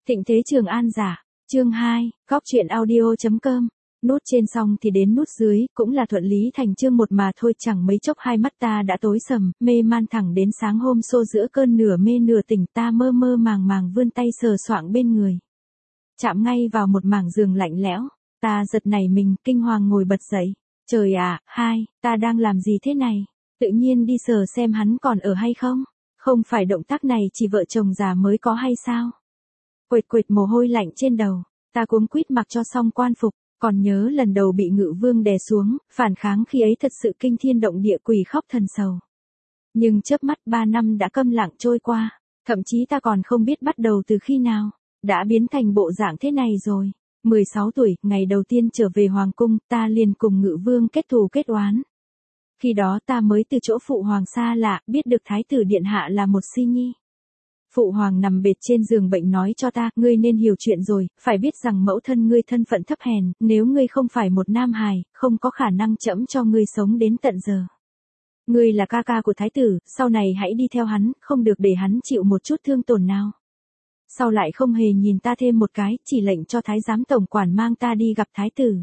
Thịnh thế Trường An giả. Chương 2, góc truyện audio.com. Nút trên xong thì đến nút dưới, cũng là thuận lý thành chương một mà thôi, chẳng mấy chốc hai mắt ta đã tối sầm, mê man thẳng đến sáng hôm xô giữa cơn nửa mê nửa tỉnh, ta mơ mơ màng màng vươn tay sờ soạng bên người. Chạm ngay vào một mảng giường lạnh lẽo, ta giật nảy mình, kinh hoàng ngồi bật dậy. Trời ạ, ta đang làm gì thế này? Tự nhiên đi sờ xem hắn còn ở hay không? Không phải động tác này chỉ vợ chồng già mới có hay sao? Quệt quệt mồ hôi lạnh trên đầu, ta cuống quýt mặc cho xong quan phục, còn nhớ lần đầu bị Ngự Vương đè xuống, phản kháng khi ấy thật sự kinh thiên động địa, quỷ khóc thần sầu. Nhưng chớp mắt 3 năm đã câm lặng trôi qua, thậm chí ta còn không biết bắt đầu từ khi nào, đã biến thành bộ dạng thế này rồi. 16 tuổi, ngày đầu tiên trở về Hoàng cung, ta liền cùng Ngự Vương kết thù kết oán. Khi đó ta mới từ chỗ Phụ Hoàng xa lạ, biết được Thái tử Điện Hạ là một si nhi. Phụ Hoàng nằm bệt trên giường bệnh nói cho ta, ngươi nên hiểu chuyện rồi, phải biết rằng mẫu thân ngươi thân phận thấp hèn, nếu ngươi không phải một nam hài, không có khả năng trẫm cho ngươi sống đến tận giờ. Ngươi là ca ca của Thái tử, sau này hãy đi theo hắn, không được để hắn chịu một chút thương tổn nào. Sau lại không hề nhìn ta thêm một cái, chỉ lệnh cho Thái giám tổng quản mang ta đi gặp Thái tử.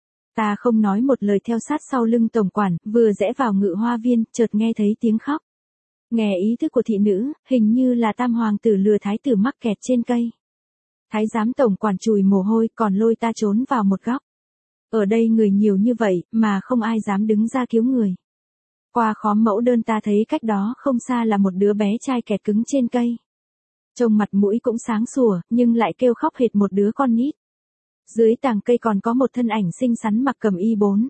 Ta không nói một lời theo sát sau lưng tổng quản, vừa rẽ vào Ngự Hoa viên, chợt nghe thấy tiếng khóc. Nghe ý thức của thị nữ, hình như là Tam hoàng tử lừa Thái tử mắc kẹt trên cây. Thái giám tổng quản chùi mồ hôi, còn lôi ta trốn vào một góc. Ở đây người nhiều như vậy, mà không ai dám đứng ra cứu người. Qua khóm mẫu đơn ta thấy cách đó không xa là một đứa bé trai kẹt cứng trên cây. Trông mặt mũi cũng sáng sủa, nhưng lại kêu khóc hệt một đứa con nít. Dưới tàng cây còn có một thân ảnh xinh xắn mặc cẩm y 4.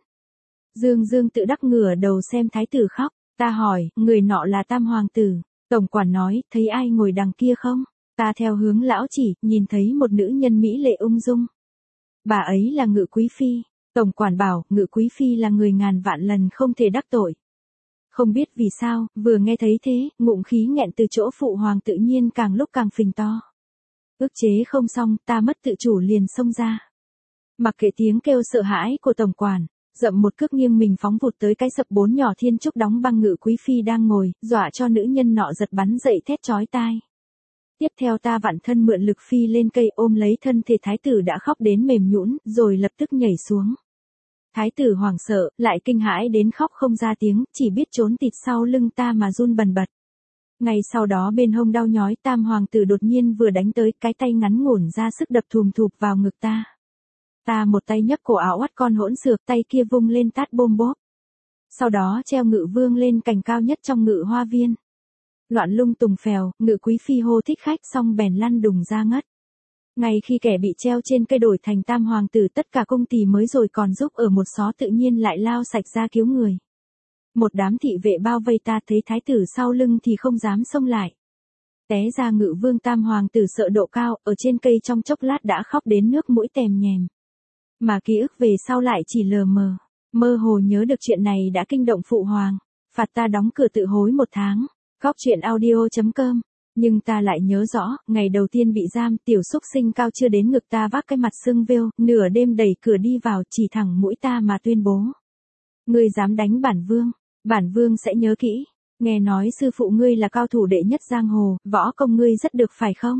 Dương tự đắc ngửa đầu xem Thái tử khóc. Ta hỏi, người nọ là Tam hoàng tử. Tổng quản nói, thấy ai ngồi đằng kia không? Ta theo hướng lão chỉ, nhìn thấy một nữ nhân mỹ lệ ung dung. Bà ấy là Ngự quý phi. Tổng quản bảo, Ngự quý phi là người ngàn vạn lần không thể đắc tội. Không biết vì sao, vừa nghe thấy thế, ngụm khí nghẹn từ chỗ Phụ Hoàng tự nhiên càng lúc càng phình to. Ức chế không xong, ta mất tự chủ liền xông ra. Mặc kệ tiếng kêu sợ hãi của tổng quản, dậm một cước nghiêng mình phóng vụt tới cái sập 4 nhỏ thiên trúc đóng băng Ngự quý phi đang ngồi, dọa cho nữ nhân nọ giật bắn dậy thét chói tai. Tiếp theo ta vặn thân mượn lực phi lên cây ôm lấy thân thể Thái tử đã khóc đến mềm nhũn, rồi lập tức nhảy xuống. Thái tử hoảng sợ, lại kinh hãi đến khóc không ra tiếng, chỉ biết trốn tịt sau lưng ta mà run bần bật. Ngay sau đó bên hông đau nhói, Tam hoàng tử đột nhiên vừa đánh tới, cái tay ngắn ngủn ra sức đập thùm thụp vào ngực ta. Ta một tay nhấc cổ áo oắt con hỗn xược, tay kia vung lên tát bôm bốp. Sau đó treo Ngự Vương lên cành cao nhất trong Ngự Hoa viên. Loạn lung tùng phèo, Ngự quý phi hô thích khách xong bèn lăn đùng ra ngất. Ngay khi kẻ bị treo trên cây đổi thành Tam hoàng tử, tất cả cung tỳ mới rồi còn giúp ở một xó tự nhiên lại lao sạch ra cứu người. Một đám thị vệ bao vây ta, thấy Thái tử sau lưng thì không dám xông lại. Té ra Ngự Vương Tam hoàng tử sợ độ cao, ở trên cây trong chốc lát đã khóc đến nước mũi tèm nhèm. Mà ký ức về sau lại chỉ lờ mờ, mơ hồ nhớ được chuyện này đã kinh động Phụ Hoàng, phạt ta đóng cửa tự hối 1 tháng. Góc truyện audio.com. Nhưng ta lại nhớ rõ, ngày đầu tiên bị giam, tiểu xúc sinh cao chưa đến ngực ta vác cái mặt sưng vêu, nửa đêm đẩy cửa đi vào, chỉ thẳng mũi ta mà tuyên bố. Ngươi dám đánh bản vương sẽ nhớ kỹ. Nghe nói sư phụ ngươi là cao thủ đệ nhất giang hồ, võ công ngươi rất được phải không?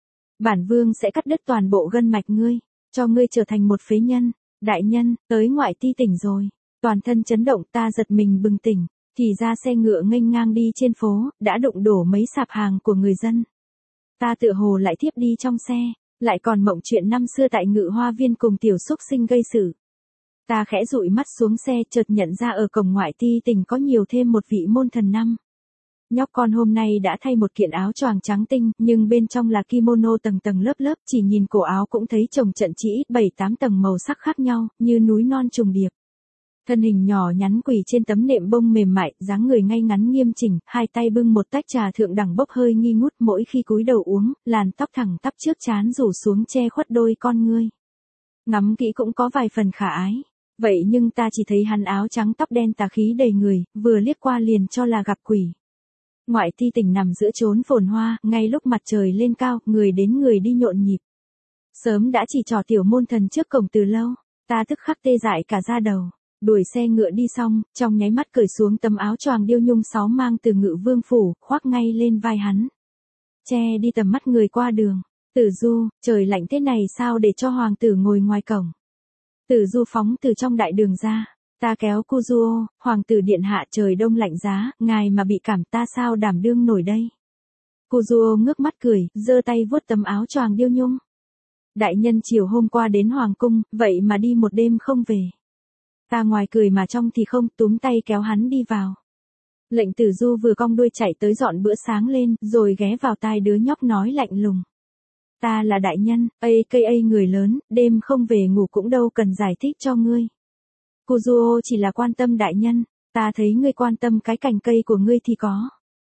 Bản vương sẽ cắt đứt toàn bộ gân mạch ngươi, cho ngươi trở thành một phế nhân. Đại nhân, tới ngoại ti tỉnh rồi. Toàn thân chấn động, ta giật mình bừng tỉnh. Thì ra xe ngựa nghênh ngang đi trên phố, đã đụng đổ mấy sạp hàng của người dân. Ta tựa hồ lại thiếp đi trong xe, lại còn mộng chuyện năm xưa tại Ngự Hoa viên cùng tiểu xúc sinh gây sự. Ta khẽ dụi mắt xuống xe, chợt nhận ra ở cổng ngoại ti tỉnh có nhiều thêm một vị môn thần năm. Nhóc con hôm nay đã thay một kiện áo choàng trắng tinh, nhưng bên trong là kimono tầng tầng lớp lớp, chỉ nhìn cổ áo cũng thấy chồng trận chỉ ít 7-8 tầng màu sắc khác nhau, như núi non trùng điệp. Thân hình nhỏ nhắn quỳ trên tấm nệm bông mềm mại, dáng người ngay ngắn nghiêm chỉnh, hai tay bưng một tách trà thượng đẳng bốc hơi nghi ngút, mỗi khi cúi đầu uống, làn tóc thẳng tắp trước trán rủ xuống che khuất đôi con ngươi. Ngắm kỹ cũng có vài phần khả ái. Vậy nhưng ta chỉ thấy hắn áo trắng tóc đen tà khí đầy người, vừa liếc qua liền cho là gặp quỷ. Ngoại ti tỉnh nằm giữa chốn phồn hoa, ngay lúc mặt trời lên cao, người đến người đi nhộn nhịp. Sớm đã chỉ trỏ tiểu môn thần trước cổng từ lâu, ta tức khắc tê dại cả da đầu. Đuổi xe ngựa đi xong, trong nháy mắt cởi xuống tấm áo choàng điêu nhung 6 mang từ Ngự Vương phủ, khoác ngay lên vai hắn. Che đi tầm mắt người qua đường. Tử Du, trời lạnh thế này sao để cho hoàng tử ngồi ngoài cổng. Tử Du phóng từ trong đại đường ra. Ta kéo Kuzuo, hoàng tử điện hạ trời đông lạnh giá, ngài mà bị cảm ta sao đảm đương nổi đây. Kuzuo ngước mắt cười, giơ tay vuốt tấm áo choàng điêu nhung. Đại nhân chiều hôm qua đến hoàng cung, vậy mà đi một đêm không về. Ta ngoài cười mà trong thì không, túm tay kéo hắn đi vào. Lệnh Tử Du vừa cong đuôi chạy tới dọn bữa sáng lên, rồi ghé vào tai đứa nhóc nói lạnh lùng. Ta là đại nhân, aka người lớn, đêm không về ngủ cũng đâu cần giải thích cho ngươi. Kuzuo chỉ là quan tâm đại nhân, ta thấy ngươi quan tâm cái cành cây của ngươi thì có.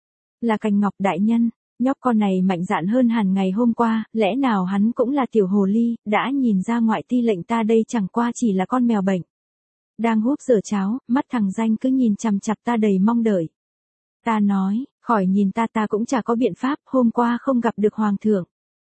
Là cành ngọc đại nhân, nhóc con này mạnh dạn hơn hẳn ngày hôm qua, lẽ nào hắn cũng là tiểu hồ ly, đã nhìn ra ngoại ti lệnh ta đây chẳng qua chỉ là con mèo bệnh. Đang húp dở cháo, mắt thằng danh cứ nhìn chằm chằm ta đầy mong đợi. Ta nói, khỏi nhìn ta cũng chả có biện pháp, hôm qua không gặp được hoàng thượng.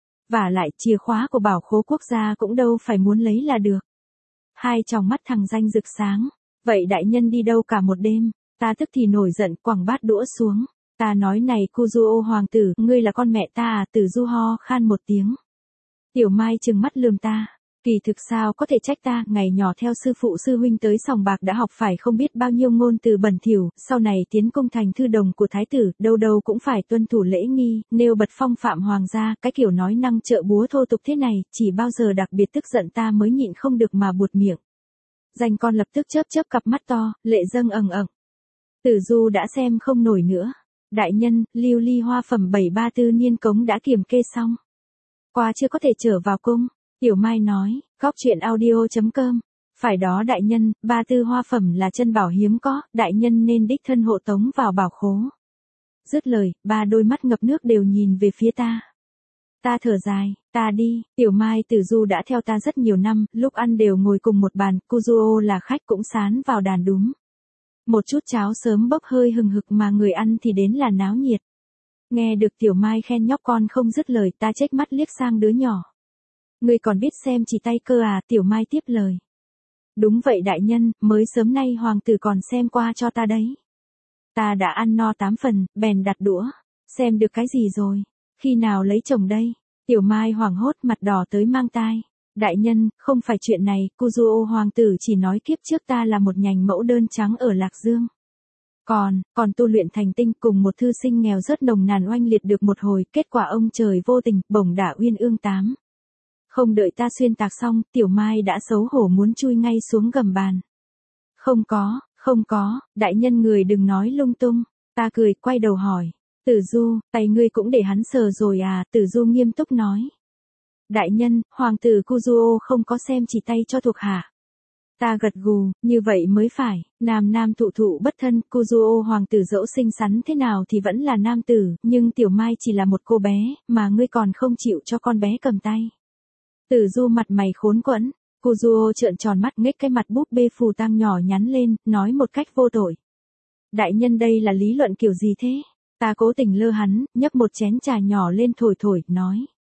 Vả lại chìa khóa của bảo khố quốc gia cũng đâu phải muốn lấy là được. Hai tròng mắt thằng danh rực sáng. Vậy đại nhân đi đâu cả một đêm? Ta tức thì nổi giận quẳng bát đũa xuống. Ta nói này Kuzuo hoàng tử, ngươi là con mẹ ta à? Tử Du ho khan một tiếng. Tiểu Mai trừng mắt lườm ta. Kỳ thực sao có thể trách ta, ngày nhỏ theo sư phụ sư huynh tới sòng bạc đã học phải không biết bao nhiêu ngôn từ bẩn thỉu, sau này tiến công thành thư đồng của thái tử, đâu đâu cũng phải tuân thủ lễ nghi, nêu bật phong phạm hoàng gia, cái kiểu nói năng trợ búa thô tục thế này, chỉ bao giờ đặc biệt tức giận ta mới nhịn không được mà buột miệng. Danh con lập tức chớp chớp cặp mắt to, lệ dâng ầng ầng. Tử Du đã xem không nổi nữa. Đại nhân, lưu ly hoa phẩm 734 niên cống đã kiểm kê xong. Qua chưa có thể trở vào cung. Tiểu Mai nói, góc chuyện audio.com. Phải đó đại nhân, 34 hoa phẩm là chân bảo hiếm có, đại nhân nên đích thân hộ tống vào bảo khố. Dứt lời, ba đôi mắt ngập nước đều nhìn về phía ta. Ta thở dài, ta đi, Tiểu Mai Tử Du đã theo ta rất nhiều năm, lúc ăn đều ngồi cùng một bàn, Kuzuo là khách cũng sán vào đàn đúng. Một chút cháo sớm bốc hơi hừng hực mà người ăn thì đến là náo nhiệt. Nghe được Tiểu Mai khen nhóc con không dứt lời, ta chếch mắt liếc sang đứa nhỏ. Ngươi còn biết xem chỉ tay cơ à? Tiểu Mai tiếp lời. Đúng vậy đại nhân, mới sớm nay hoàng tử còn xem qua cho ta đấy. Ta đã ăn no 8 phần, bèn đặt đũa. Xem được cái gì rồi? Khi nào lấy chồng đây? Tiểu Mai hoảng hốt mặt đỏ tới mang tai. Đại nhân, không phải chuyện này, Kuzuo hoàng tử chỉ nói kiếp trước ta là một nhành mẫu đơn trắng ở Lạc Dương. Còn tu luyện thành tinh cùng một thư sinh nghèo rất nồng nàn oanh liệt được một hồi, kết quả ông trời vô tình, bổng đả uyên ương 8. Không đợi ta xuyên tạc xong, Tiểu Mai đã xấu hổ muốn chui ngay xuống gầm bàn. Không có, đại nhân người đừng nói lung tung. Ta cười, quay đầu hỏi. Tử Du, tay ngươi cũng để hắn sờ rồi à? Tử Du nghiêm túc nói. Đại nhân, hoàng tử Kuzuo không có xem chỉ tay cho thuộc hạ. Ta gật gù, như vậy mới phải, nam thụ thụ bất thân, Kuzuo hoàng tử dẫu xinh xắn thế nào thì vẫn là nam tử, nhưng Tiểu Mai chỉ là một cô bé, mà ngươi còn không chịu cho con bé cầm tay. Tử Du mặt mày khốn quẫn, Kuzuo trợn tròn mắt nghếch cái mặt búp bê phù tang nhỏ nhắn lên, nói một cách vô tội. Đại nhân đây là lý luận kiểu gì thế? Ta cố tình lơ hắn, nhấc một chén trà nhỏ lên thổi, nói.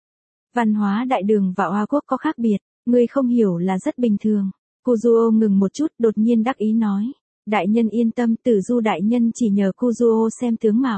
Văn hóa đại đường và Hoa quốc có khác biệt, ngươi không hiểu là rất bình thường. Kuzuo ngừng một chút, đột nhiên đắc ý nói. Đại nhân yên tâm, Tử Du đại nhân chỉ nhờ Kuzuo xem tướng mạo.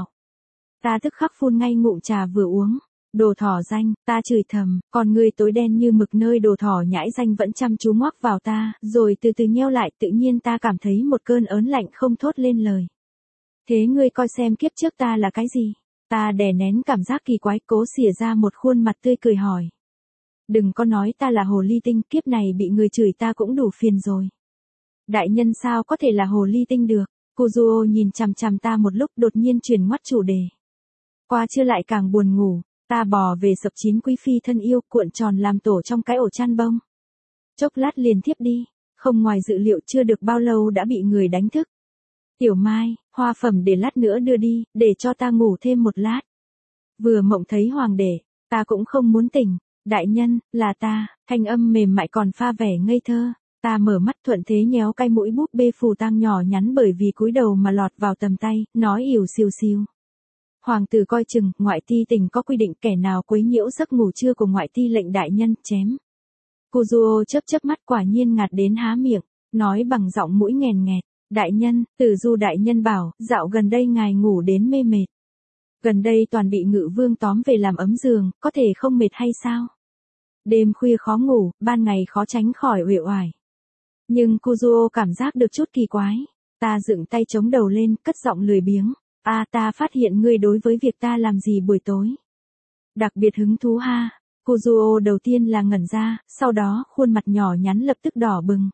Ta tức khắc phun ngay ngụm trà vừa uống. Đồ thỏ danh, ta chửi thầm, còn ngươi tối đen như mực nơi đồ thỏ nhãi danh vẫn chăm chú ngoắc vào ta, rồi từ từ nheo lại, tự nhiên ta cảm thấy một cơn ớn lạnh không thốt lên lời. Thế ngươi coi xem kiếp trước ta là cái gì? Ta đè nén cảm giác kỳ quái, cố xỉa ra một khuôn mặt tươi cười hỏi. Đừng có nói ta là hồ ly tinh, kiếp này bị người chửi ta cũng đủ phiền rồi. Đại nhân sao có thể là hồ ly tinh được? Kuzuo nhìn chằm chằm ta một lúc, đột nhiên chuyển ngoắt chủ đề. Qua chưa lại càng buồn ngủ, ta bò về sập chín quý phi thân yêu, cuộn tròn làm tổ trong cái ổ chăn bông. Chốc lát liền thiếp đi, không ngoài dự liệu chưa được bao lâu đã bị người đánh thức. Tiểu Mai, hoa phẩm để lát nữa đưa đi, để cho ta ngủ thêm một lát. Vừa mộng thấy hoàng đế, ta cũng không muốn tỉnh. Đại nhân, là ta, thanh âm mềm mại còn pha vẻ ngây thơ. Ta mở mắt thuận thế nhéo cái mũi búp bê phù tang nhỏ nhắn bởi vì cúi đầu mà lọt vào tầm tay, nói ỉu xìu xìu. Hoàng tử coi chừng, ngoại ti tỉnh có quy định kẻ nào quấy nhiễu giấc ngủ trưa của ngoại ti lệnh đại nhân, chém. Kuzuo chớp mắt quả nhiên ngạt đến há miệng, nói bằng giọng mũi nghèn nghẹt. Đại nhân, Tử Du đại nhân bảo, dạo gần đây ngài ngủ đến mê mệt. Gần đây toàn bị Ngự Vương tóm về làm ấm giường, có thể không mệt hay sao? Đêm khuya khó ngủ, ban ngày khó tránh khỏi uể oải. Nhưng Kuzuo cảm giác được chút kỳ quái. Ta dựng tay chống đầu lên, cất giọng lười biếng. Ta phát hiện ngươi đối với việc ta làm gì buổi tối đặc biệt hứng thú ha. Kuzuo đầu tiên là ngẩn ra, sau đó khuôn mặt nhỏ nhắn lập tức đỏ bừng.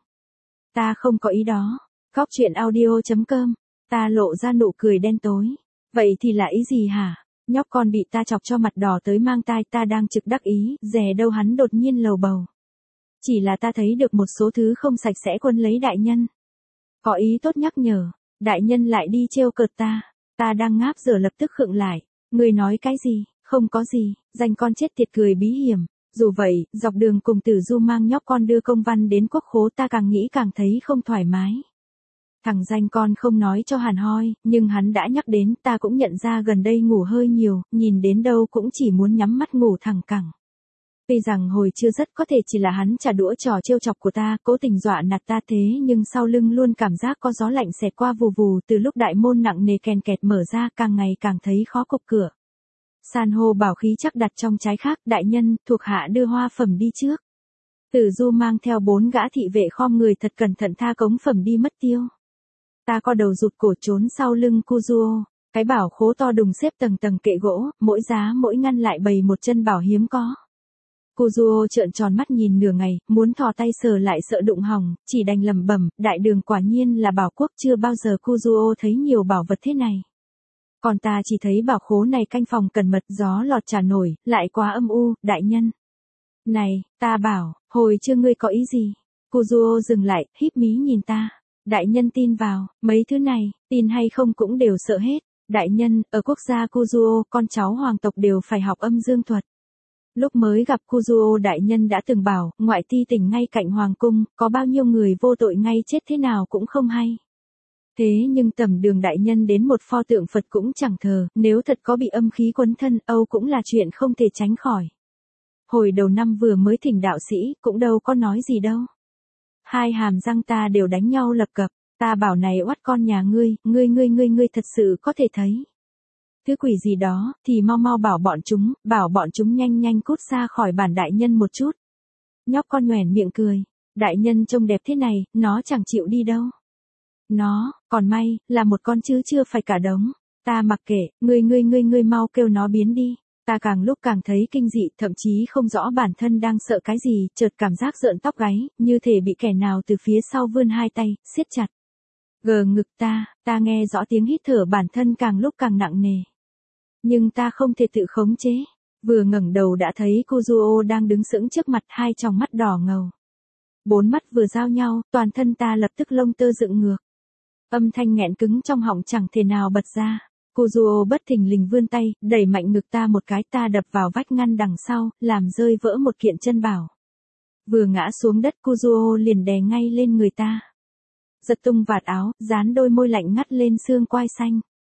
Ta không có ý đó. Góc chuyện audio.com. Ta lộ ra nụ cười đen tối. Vậy thì là ý gì hả? Nhóc con bị ta chọc cho mặt đỏ tới mang tai, ta đang trực đắc ý, dè đâu hắn đột nhiên lầu bầu. Chỉ là ta thấy được một số thứ không sạch sẽ quân lấy đại nhân. Có ý tốt nhắc nhở, đại nhân lại đi trêu cợt ta. Ta đang ngáp giờ lập tức khựng lại. Ngươi nói cái gì? Không có gì, danh con chết tiệt cười bí hiểm. Dù vậy, dọc đường cùng Tử Du mang nhóc con đưa công văn đến quốc khố, ta càng nghĩ càng thấy không thoải mái. Thằng danh con không nói cho hàn hoi, nhưng hắn đã nhắc đến, ta cũng nhận ra gần đây ngủ hơi nhiều, nhìn đến đâu cũng chỉ muốn nhắm mắt ngủ thẳng cẳng. Tuy rằng hồi chưa rất có thể chỉ là hắn trả đũa trò trêu chọc của ta, cố tình dọa nạt ta thế, nhưng sau lưng luôn cảm giác có gió lạnh xẹt qua vù vù. Từ lúc đại môn nặng nề kèn kẹt mở ra, càng ngày càng thấy khó cục cửa. San hô bảo khí chắc đặt trong trái khác, đại nhân, thuộc hạ đưa hoa phẩm đi trước. Tử Du mang theo 4 gã thị vệ khom người thật cẩn thận tha cống phẩm đi mất tiêu. Ta co đầu rụt cổ trốn sau lưng Kuzuo. Cái bảo khố to đùng xếp tầng tầng kệ gỗ, mỗi giá mỗi ngăn lại bày một chân bảo hiếm có. Kuzuo trợn tròn mắt nhìn nửa ngày, muốn thò tay sờ lại sợ đụng hỏng, chỉ đành lẩm bẩm, đại đường quả nhiên là bảo quốc, chưa bao giờ Kuzuo thấy nhiều bảo vật thế này. Còn ta chỉ thấy bảo khố này canh phòng cẩn mật, gió lọt chả nổi, lại quá âm u, đại nhân. Này, ta bảo, hồi chưa ngươi có ý gì? Kuzuo dừng lại, híp mí nhìn ta. Đại nhân tin vào, mấy thứ này, tin hay không cũng đều sợ hết. Đại nhân, ở quốc gia Kuzuo, con cháu hoàng tộc đều phải học âm dương thuật. Lúc mới gặp Kuzuo đại nhân đã từng bảo, ngoại ti tỉnh ngay cạnh hoàng cung, có bao nhiêu người vô tội ngay chết thế nào cũng không hay. Thế nhưng tầm đường đại nhân đến một pho tượng Phật cũng chẳng thờ, nếu thật có bị âm khí quấn thân, âu cũng là chuyện không thể tránh khỏi. Hồi đầu năm vừa mới thỉnh đạo sĩ, cũng đâu có nói gì đâu. Hai hàm răng ta đều đánh nhau lập cập, ta bảo này oắt con nhà ngươi thật sự có thể thấy. Thứ quỷ gì đó, thì mau mau bảo bọn chúng nhanh nhanh cút xa khỏi bản đại nhân một chút. Nhóc con nhoẻn miệng cười, đại nhân trông đẹp thế này, nó chẳng chịu đi đâu. Nó, còn may, là một con chứ chưa phải cả đống. Ta mặc kệ, ngươi mau kêu nó biến đi. Ta càng lúc càng thấy kinh dị, thậm chí không rõ bản thân đang sợ cái gì, chợt cảm giác rợn tóc gáy, như thể bị kẻ nào từ phía sau vươn hai tay, siết chặt. Gờ ngực ta nghe rõ tiếng hít thở bản thân càng lúc càng nặng nề. Nhưng ta không thể tự khống chế. Vừa ngẩng đầu đã thấy Kuzuo đang đứng sững trước mặt, hai tròng mắt đỏ ngầu. 4 mắt vừa giao nhau, toàn thân ta lập tức lông tơ dựng ngược. Âm thanh nghẹn cứng trong họng chẳng thể nào bật ra. Kuzuo bất thình lình vươn tay, đẩy mạnh ngực ta một cái, ta đập vào vách ngăn đằng sau, làm rơi vỡ một kiện chân bảo. Vừa ngã xuống đất Kuzuo liền đè ngay lên người ta. Giật tung vạt áo, dán đôi môi lạnh ngắt lên xương quai xanh.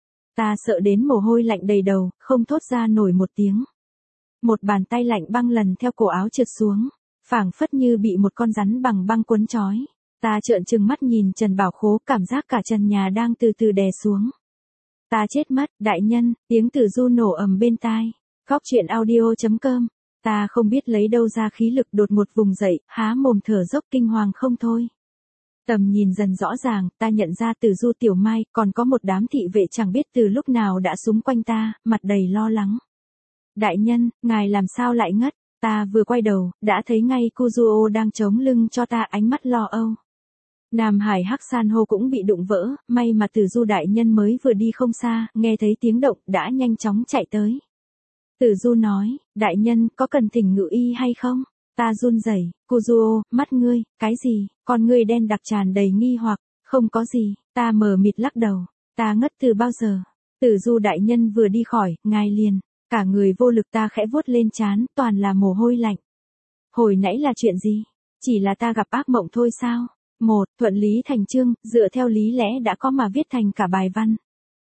Ta sợ đến mồ hôi lạnh đầy đầu, không thốt ra nổi một tiếng. Một bàn tay lạnh băng lần theo cổ áo trượt xuống, phảng phất như bị một con rắn bằng băng quấn trói. Ta trợn trừng mắt nhìn trần bảo khố, cảm giác cả trần nhà đang từ từ đè xuống. Ta chết mất, đại nhân, tiếng Tử Du nổ ầm bên tai. Góc chuyện audio.com. Ta không biết lấy đâu ra khí lực, đột ngột vùng dậy, há mồm thở dốc kinh hoàng không thôi. Tầm nhìn dần rõ ràng, ta nhận ra Tử Du Tiểu Mai, còn có một đám thị vệ chẳng biết từ lúc nào đã xúm quanh ta, mặt đầy lo lắng. Đại nhân, ngài làm sao lại ngất? Ta vừa quay đầu, đã thấy ngay Kuzuo đang chống lưng cho ta, ánh mắt lo âu. Nam Hải Hắc San hô cũng bị đụng vỡ, may mà Tử Du đại nhân mới vừa đi không xa, nghe thấy tiếng động, đã nhanh chóng chạy tới. Tử Du nói, đại nhân, có cần thỉnh ngự y hay không? Ta run rẩy, Kuzuo, mắt ngươi, cái gì? Con ngươi đen đặc tràn đầy nghi hoặc, không có gì, ta mờ mịt lắc đầu, ta ngất từ bao giờ? Tử Du đại nhân vừa đi khỏi, ngài liền, cả người vô lực, ta khẽ vuốt lên trán, toàn là mồ hôi lạnh. Hồi nãy là chuyện gì? Chỉ là ta gặp ác mộng thôi sao? 1. Thuận lý thành chương, dựa theo lý lẽ đã có mà viết thành cả bài văn.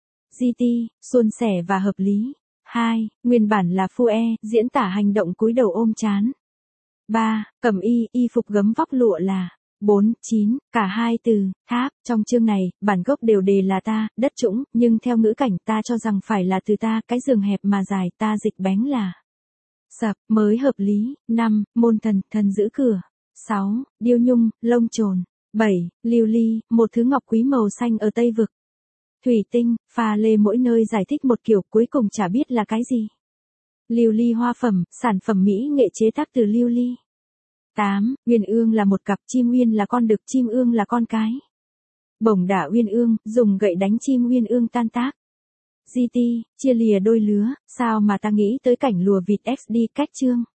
GT, suôn sẻ và hợp lý. 2. Nguyên bản là phu diễn tả hành động cúi đầu ôm trán. 3. Cẩm y, y phục gấm vóc lụa là. 4, 9, cả hai từ, tháp, trong chương này, bản gốc đều đề là ta, đất trũng, nhưng theo ngữ cảnh ta cho rằng phải là từ ta, cái giường hẹp mà dài, ta dịch bén là sập, mới hợp lý. 5, môn thần, thần giữ cửa. 6, điêu nhung, lông chồn. 7, lưu ly, một thứ ngọc quý màu xanh ở Tây Vực. Thủy tinh, pha lê mỗi nơi giải thích một kiểu, cuối cùng chả biết là cái gì. Lưu ly hoa phẩm, sản phẩm mỹ nghệ chế tác từ lưu ly. 8, uyên ương là một cặp, chim uyên là con đực, chim ương là con cái. Bổng đả uyên ương, dùng gậy đánh chim uyên ương tan tác. GT, chia lìa đôi lứa, sao mà ta nghĩ tới cảnh lùa vịt XD cách chương.